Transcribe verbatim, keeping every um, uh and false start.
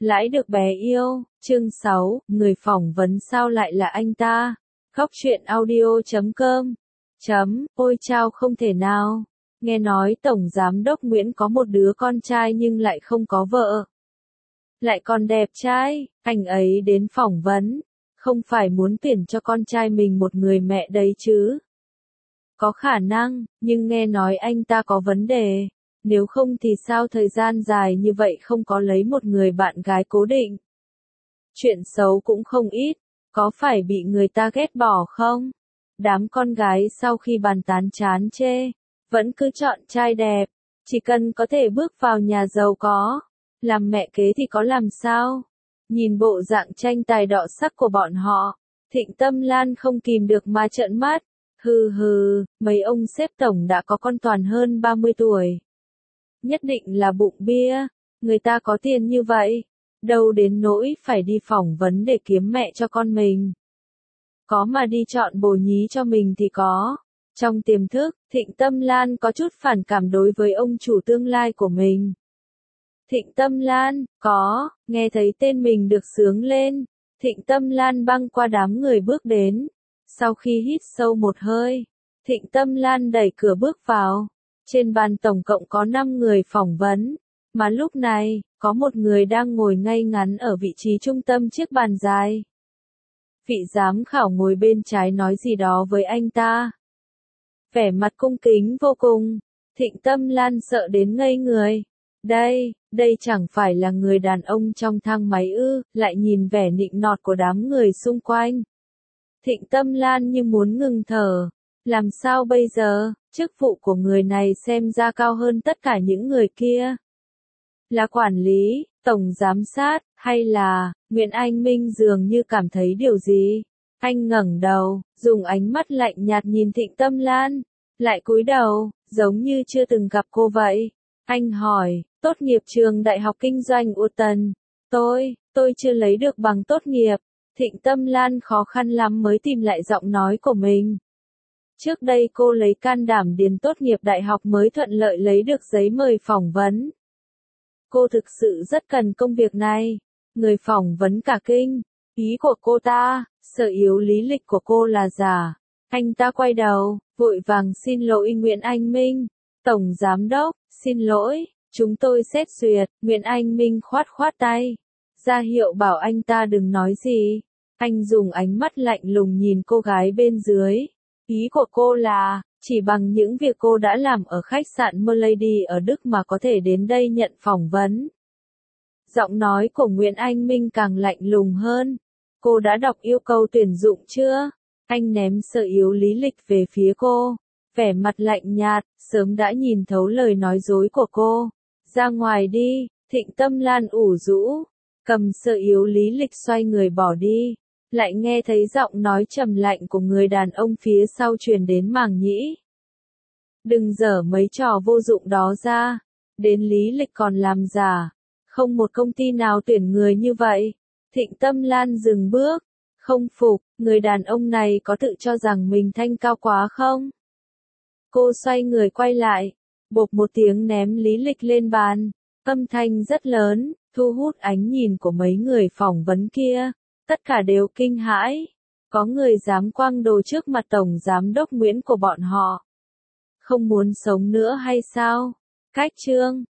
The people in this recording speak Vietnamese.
Lãi được bé yêu, chương sáu, người phỏng vấn sao lại là anh ta? Góc truyện audio chấm com chấm, ôi chao không thể nào. Nghe nói Tổng Giám đốc Nguyễn có một đứa con trai nhưng lại không có vợ. Lại còn đẹp trai, anh ấy đến phỏng vấn. Không phải muốn tuyển cho con trai mình một người mẹ đấy chứ? Có khả năng, nhưng nghe nói anh ta có vấn đề. Nếu không thì sao thời gian dài như vậy không có lấy một người bạn gái cố định? Chuyện xấu cũng không ít, có phải bị người ta ghét bỏ không? Đám con gái sau khi bàn tán chán chê, vẫn cứ chọn trai đẹp, chỉ cần có thể bước vào nhà giàu có, làm mẹ kế thì có làm sao? Nhìn bộ dạng tranh tài đọ sắc của bọn họ, Thịnh Tâm Lan không kìm được mà trợn mắt. Hừ hừ, mấy ông sếp tổng đã có con toàn hơn ba mươi tuổi. Nhất định là bụng bia, người ta có tiền như vậy, đâu đến nỗi phải đi phỏng vấn để kiếm mẹ cho con mình. Có mà đi chọn bồ nhí cho mình thì có. Trong tiềm thức, Thịnh Tâm Lan có chút phản cảm đối với ông chủ tương lai của mình. Thịnh Tâm Lan, có, nghe thấy tên mình được xướng lên. Thịnh Tâm Lan băng qua đám người bước đến. Sau khi hít sâu một hơi, Thịnh Tâm Lan đẩy cửa bước vào. Trên bàn tổng cộng có năm người phỏng vấn, mà lúc này, có một người đang ngồi ngay ngắn ở vị trí trung tâm chiếc bàn dài. Vị giám khảo ngồi bên trái nói gì đó với anh ta. Vẻ mặt cung kính vô cùng, Thịnh Tâm Lan sợ đến ngây người. Đây, đây chẳng phải là người đàn ông trong thang máy ư, lại nhìn vẻ nịnh nọt của đám người xung quanh. Thịnh Tâm Lan như muốn ngừng thở. Làm sao bây giờ, chức vụ của người này xem ra cao hơn tất cả những người kia. Là quản lý, tổng giám sát, hay là, Nguyễn Anh Minh dường như cảm thấy điều gì. Anh ngẩng đầu, dùng ánh mắt lạnh nhạt nhìn Thịnh Tâm Lan, lại cúi đầu, giống như chưa từng gặp cô vậy. Anh hỏi, tốt nghiệp trường Đại học Kinh doanh u tần. Tôi, tôi chưa lấy được bằng tốt nghiệp. Thịnh Tâm Lan khó khăn lắm mới tìm lại giọng nói của mình. Trước đây cô lấy can đảm điền tốt nghiệp đại học mới thuận lợi lấy được giấy mời phỏng vấn. Cô thực sự rất cần công việc này. Người phỏng vấn cả kinh. Ý của cô ta, sở yếu lý lịch của cô là giả. Anh ta quay đầu, vội vàng xin lỗi Nguyễn Anh Minh. Tổng Giám đốc, xin lỗi, chúng tôi xét duyệt. Nguyễn Anh Minh khoát khoát tay, ra hiệu bảo anh ta đừng nói gì. Anh dùng ánh mắt lạnh lùng nhìn cô gái bên dưới. Ý của cô là, chỉ bằng những việc cô đã làm ở khách sạn Merlady ở Đức mà có thể đến đây nhận phỏng vấn. Giọng nói của Nguyễn Anh Minh càng lạnh lùng hơn. Cô đã đọc yêu cầu tuyển dụng chưa? Anh ném sở yếu lý lịch về phía cô. Vẻ mặt lạnh nhạt, sớm đã nhìn thấu lời nói dối của cô. Ra ngoài đi, Thịnh Tâm Lan ủ rũ. Cầm sở yếu lý lịch xoay người bỏ đi. Lại nghe thấy giọng nói trầm lạnh của người đàn ông phía sau truyền đến màng nhĩ. Đừng dở mấy trò vô dụng đó ra. Đến lý lịch còn làm giả. Không một công ty nào tuyển người như vậy. Thịnh Tâm Lan dừng bước. Không phục, người đàn ông này có tự cho rằng mình thanh cao quá không? Cô xoay người quay lại. Bộp một tiếng ném lý lịch lên bàn. Âm thanh rất lớn, thu hút ánh nhìn của mấy người phỏng vấn kia. Tất cả đều kinh hãi. Có người dám quăng đồ trước mặt Tổng Giám đốc Nguyễn của bọn họ. Không muốn sống nữa hay sao? Cách chương